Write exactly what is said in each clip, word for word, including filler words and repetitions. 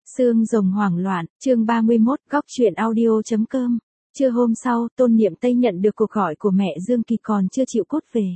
Xương rồng hoảng loạn, chương ba mươi mốt, góc truyện audio chấm com. Trưa hôm sau, Tôn Niệm Tây nhận được cuộc gọi của mẹ Dương Kỳ còn chưa chịu cốt về.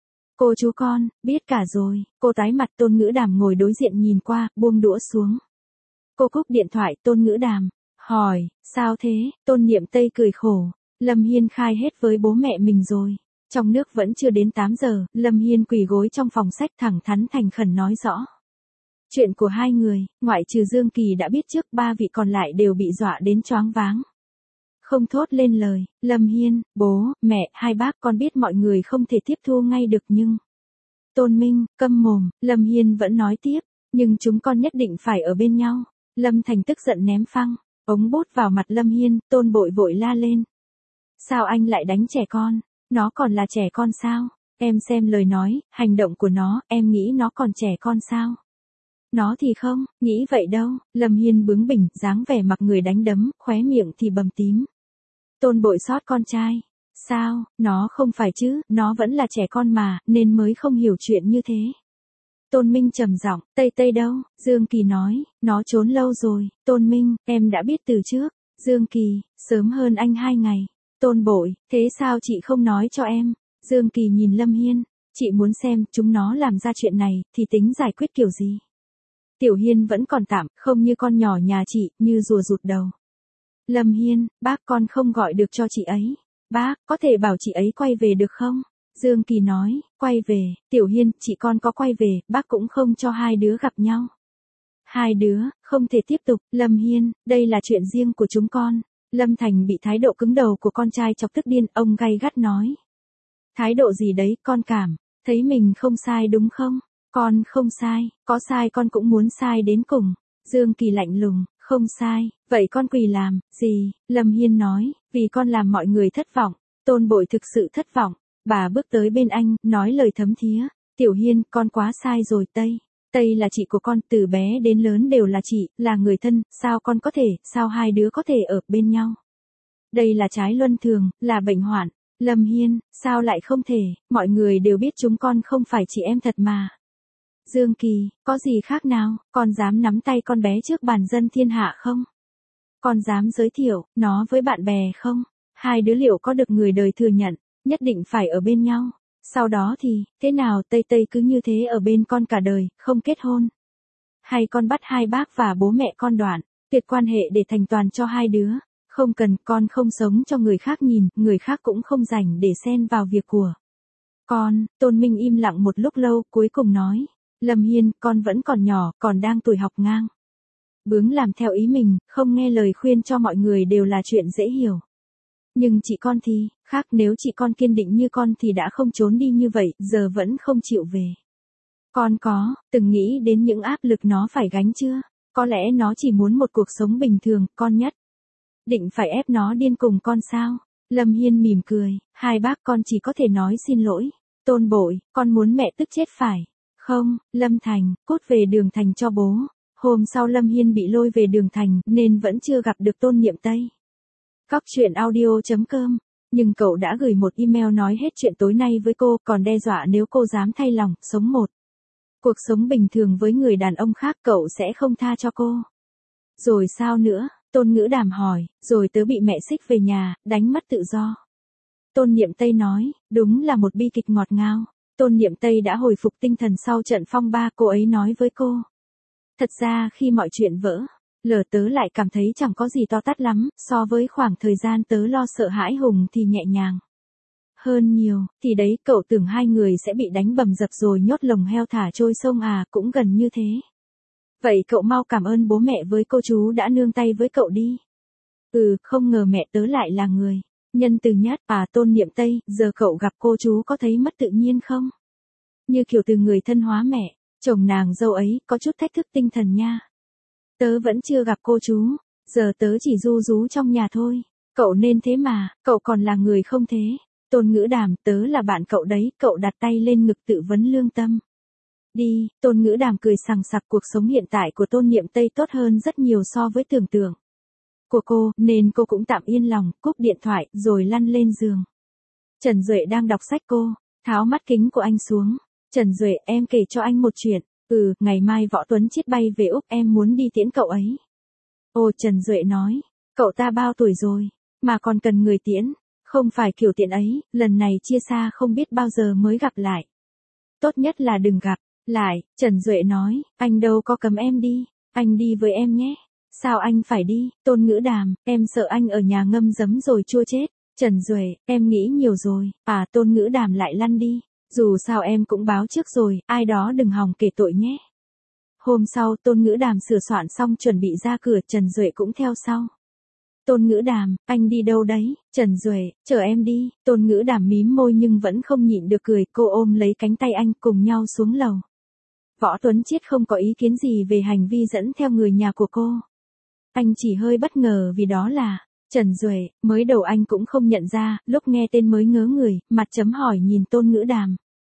Cô chú con, biết cả rồi, cô tái mặt. Tôn Ngữ Đàm ngồi đối diện nhìn qua, buông đũa xuống. Cô cúp điện thoại. Tôn Ngữ Đàm hỏi, sao thế? Tôn Niệm Tây cười khổ, Lâm Hiên khai hết với bố mẹ mình rồi. Trong nước vẫn chưa đến tám giờ, Lâm Hiên quỳ gối trong phòng sách thẳng thắn thành khẩn nói rõ. Chuyện của hai người, ngoại trừ Dương Kỳ đã biết trước, ba vị còn lại đều bị dọa đến choáng váng. Không thốt lên lời. Lâm Hiên, bố, mẹ, hai bác con biết mọi người không thể tiếp thu ngay được nhưng... Tôn Minh, câm mồm. Lâm Hiên vẫn nói tiếp, nhưng chúng con nhất định phải ở bên nhau. Lâm Thành tức giận ném phăng ống bút vào mặt Lâm Hiên. Tôn Bội vội la lên. Sao anh lại đánh trẻ con? Nó còn là trẻ con sao? Em xem lời nói, hành động của nó, em nghĩ nó còn trẻ con sao? Nó thì không, nghĩ vậy đâu. Lâm Hiên bướng bỉnh, dáng vẻ mặc người đánh đấm, khóe miệng thì bầm tím. Tôn Bội xót con trai. Sao, nó không phải chứ, nó vẫn là trẻ con mà, nên mới không hiểu chuyện như thế. Tôn Minh trầm giọng, Tây Tây đâu? Dương Kỳ nói, nó trốn lâu rồi. Tôn Minh, em đã biết từ trước. Dương Kỳ, sớm hơn anh hai ngày. Tôn Bội, thế sao chị không nói cho em? Dương Kỳ nhìn Lâm Hiên, chị muốn xem chúng nó làm ra chuyện này, thì tính giải quyết kiểu gì? Tiểu Hiên vẫn còn tạm, không như con nhỏ nhà chị, như rùa rụt đầu. Lâm Hiên, bác con không gọi được cho chị ấy. Bác, có thể bảo chị ấy quay về được không? Dương Kỳ nói, quay về. Tiểu Hiên, chị con có quay về, bác cũng không cho hai đứa gặp nhau. Hai đứa, không thể tiếp tục. Lâm Hiên, đây là chuyện riêng của chúng con. Lâm Thành bị thái độ cứng đầu của con trai chọc tức điên, ông gay gắt nói. Thái độ gì đấy, con cảm thấy mình không sai đúng không? Con không sai, có sai con cũng muốn sai đến cùng. Dương Kỳ lạnh lùng, không sai, vậy con quỳ làm, gì? Lâm Hiên nói, vì con làm mọi người thất vọng. Tôn Bội thực sự thất vọng, bà bước tới bên anh, nói lời thấm thía. Tiểu Hiên, con quá sai rồi. Tây, Tây là chị của con, từ bé đến lớn đều là chị, là người thân, sao con có thể, sao hai đứa có thể ở bên nhau? Đây là trái luân thường, là bệnh hoạn. Lâm Hiên, sao lại không thể, mọi người đều biết chúng con không phải chị em thật mà. Dương Kỳ, có gì khác nào, con dám nắm tay con bé trước bàn dân thiên hạ không? Con dám giới thiệu nó với bạn bè không? Hai đứa liệu có được người đời thừa nhận, nhất định phải ở bên nhau. Sau đó thì, thế nào? Tây Tây cứ như thế ở bên con cả đời, không kết hôn. Hay con bắt hai bác và bố mẹ con đoạn, tuyệt quan hệ để thành toàn cho hai đứa. Không cần, con không sống cho người khác nhìn, người khác cũng không rảnh để xen vào việc của con. Tôn Minh im lặng một lúc lâu, cuối cùng nói. Lâm Hiên, con vẫn còn nhỏ, còn đang tuổi học ngang. Bướng làm theo ý mình, không nghe lời khuyên cho mọi người đều là chuyện dễ hiểu. Nhưng chị con thì, khác, nếu chị con kiên định như con thì đã không trốn đi như vậy, giờ vẫn không chịu về. Con có, từng nghĩ đến những áp lực nó phải gánh chưa? Có lẽ nó chỉ muốn một cuộc sống bình thường, con nhất định phải ép nó điên cùng con sao? Lâm Hiên mỉm cười, hai bác con chỉ có thể nói xin lỗi. Tôn Bội, con muốn mẹ tức chết phải. Không, Lâm Thành, cút về Đường Thành cho bố. Hôm sau Lâm Hiên bị lôi về Đường Thành, nên vẫn chưa gặp được Tôn Niệm Tây. Góc truyện audio chấm com. Nhưng cậu đã gửi một email nói hết chuyện tối nay với cô, còn đe dọa nếu cô dám thay lòng, sống một cuộc sống bình thường với người đàn ông khác cậu sẽ không tha cho cô. Rồi sao nữa? Tôn Ngữ Đàm hỏi, rồi tớ bị mẹ xích về nhà, đánh mất tự do. Tôn Niệm Tây nói, đúng là một bi kịch ngọt ngào. Tôn Niệm Tây đã hồi phục tinh thần sau trận phong ba, cô ấy nói với cô. Thật ra khi mọi chuyện vỡ lở tớ lại cảm thấy chẳng có gì to tát lắm, so với khoảng thời gian tớ lo sợ hãi hùng thì nhẹ nhàng hơn nhiều. Thì đấy, cậu tưởng hai người sẽ bị đánh bầm dập rồi nhốt lồng heo thả trôi sông à? Cũng gần như thế. Vậy cậu mau cảm ơn bố mẹ với cô chú đã nương tay với cậu đi. Ừ, không ngờ mẹ tớ lại là người nhân từ nhất. À, Tôn Niệm Tây, giờ cậu gặp cô chú có thấy mất tự nhiên không? Như kiểu từ người thân hóa mẹ. Chồng nàng dâu ấy có chút thách thức tinh thần nha. Tớ vẫn chưa gặp cô chú, giờ tớ chỉ ru rú trong nhà thôi. Cậu nên thế mà, cậu còn là người không thế. Tôn Ngữ Đàm, tớ là bạn cậu đấy. Cậu đặt tay lên ngực tự vấn lương tâm. Đi. Tôn Ngữ Đàm cười sằng sặc. Cuộc sống hiện tại của Tôn Niệm Tây tốt hơn rất nhiều so với tưởng tượng của cô, nên cô cũng tạm yên lòng, cúp điện thoại, rồi lăn lên giường. Trần Duệ đang đọc sách, cô tháo mắt kính của anh xuống. Trần Duệ, em kể cho anh một chuyện. Ừ, ngày mai Võ Tuấn Chiết bay về Úc, em muốn đi tiễn cậu ấy. Ồ, Trần Duệ nói, cậu ta bao tuổi rồi, mà còn cần người tiễn, không phải kiểu tiện ấy, lần này chia xa không biết bao giờ mới gặp lại. Tốt nhất là đừng gặp lại, Trần Duệ nói, anh đâu có cấm em đi, anh đi với em nhé. Sao anh phải đi, Tôn Ngữ Đàm, em sợ anh ở nhà ngâm giấm rồi chua chết. Trần Duệ, em nghĩ nhiều rồi, à Tôn Ngữ Đàm lại lăn đi, dù sao em cũng báo trước rồi, ai đó đừng hòng kể tội nhé. Hôm sau Tôn Ngữ Đàm sửa soạn xong chuẩn bị ra cửa, Trần Duệ cũng theo sau. Tôn Ngữ Đàm, anh đi đâu đấy? Trần Duệ, chờ em đi. Tôn Ngữ Đàm mím môi nhưng vẫn không nhịn được cười, cô ôm lấy cánh tay anh cùng nhau xuống lầu. Võ Tuấn Chiết không có ý kiến gì về hành vi dẫn theo người nhà của cô. Anh chỉ hơi bất ngờ vì đó là Trần Duệ, mới đầu anh cũng không nhận ra, lúc nghe tên mới ngớ người, mặt chấm hỏi nhìn Tôn Ngữ Đàm.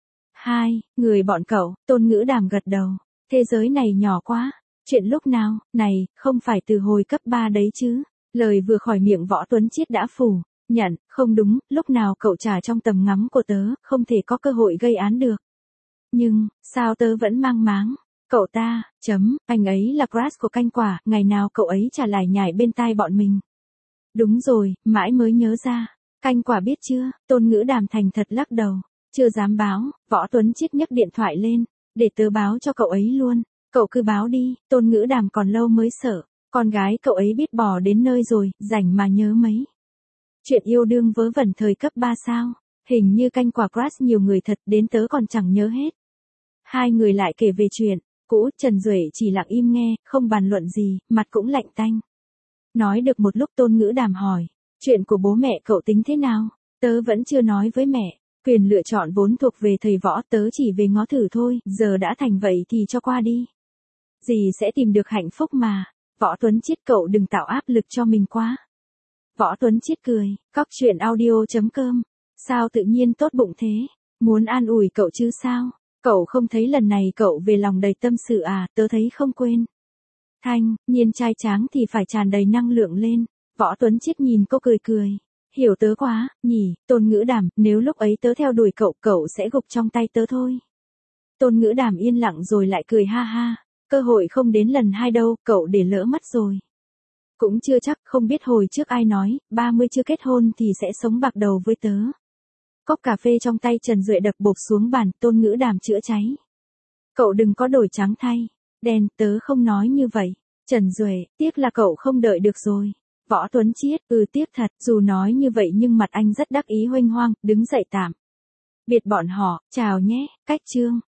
Hai, người bọn cậu, Tôn Ngữ Đàm gật đầu, thế giới này nhỏ quá, chuyện lúc nào, này, không phải từ hồi cấp ba đấy chứ. Lời vừa khỏi miệng Võ Tuấn Chiết đã phủ nhận, không đúng, lúc nào cậu trả trong tầm ngắm của tớ, không thể có cơ hội gây án được. Nhưng, sao tớ vẫn mang máng? Cậu ta, chấm, anh ấy là crush của Canh Quả, ngày nào cậu ấy chả lải nhải bên tai bọn mình. Đúng rồi, mãi mới nhớ ra. Canh Quả biết chưa? Tôn Ngữ Đàm thành thật lắc đầu. Chưa dám báo, Võ Tuấn Chiết nhấc điện thoại lên, để tớ báo cho cậu ấy luôn. Cậu cứ báo đi, Tôn Ngữ Đàm còn lâu mới sợ. Con gái cậu ấy biết bỏ đến nơi rồi, rảnh mà nhớ mấy. Chuyện yêu đương vớ vẩn thời cấp ba sao? Hình như Canh Quả crush nhiều người thật, đến tớ còn chẳng nhớ hết. Hai người lại kể về chuyện cũ, Trần Duệ chỉ lặng im nghe, không bàn luận gì, mặt cũng lạnh tanh. Nói được một lúc Tôn Ngữ Đàm hỏi, chuyện của bố mẹ cậu tính thế nào? Tớ vẫn chưa nói với mẹ, quyền lựa chọn vốn thuộc về thầy Võ, tớ chỉ về ngó thử thôi, giờ đã thành vậy thì cho qua đi. Dì sẽ tìm được hạnh phúc mà. Võ Tuấn Chiết, cậu đừng tạo áp lực cho mình quá. Võ Tuấn Chiết cười, cóc truyện audio chấm com. Sao tự nhiên tốt bụng thế? Muốn an ủi cậu chứ sao? Cậu không thấy lần này cậu về lòng đầy tâm sự à, tớ thấy không quên. Thanh, Nhiên trai tráng thì phải tràn đầy năng lượng lên. Võ Tuấn Chiết nhìn cô cười cười. Hiểu tớ quá, nhỉ, Tôn Ngữ Đàm, nếu lúc ấy tớ theo đuổi cậu, cậu sẽ gục trong tay tớ thôi. Tôn Ngữ Đàm yên lặng rồi lại cười ha ha. Cơ hội không đến lần hai đâu, cậu để lỡ mất rồi. Cũng chưa chắc, không biết hồi trước ai nói, ba mươi chưa kết hôn thì sẽ sống bạc đầu với tớ. Cốc cà phê trong tay Trần Duệ đập bộp xuống bàn, Tôn Ngữ Đàm chữa cháy. Cậu đừng có đổi trắng thay. Đen, tớ không nói như vậy. Trần Duệ, tiếc là cậu không đợi được rồi. Võ Tuấn Chiết, ừ tiếc thật, dù nói như vậy nhưng mặt anh rất đắc ý huênh hoang, đứng dậy tạm biệt bọn họ, chào nhé, cách chương.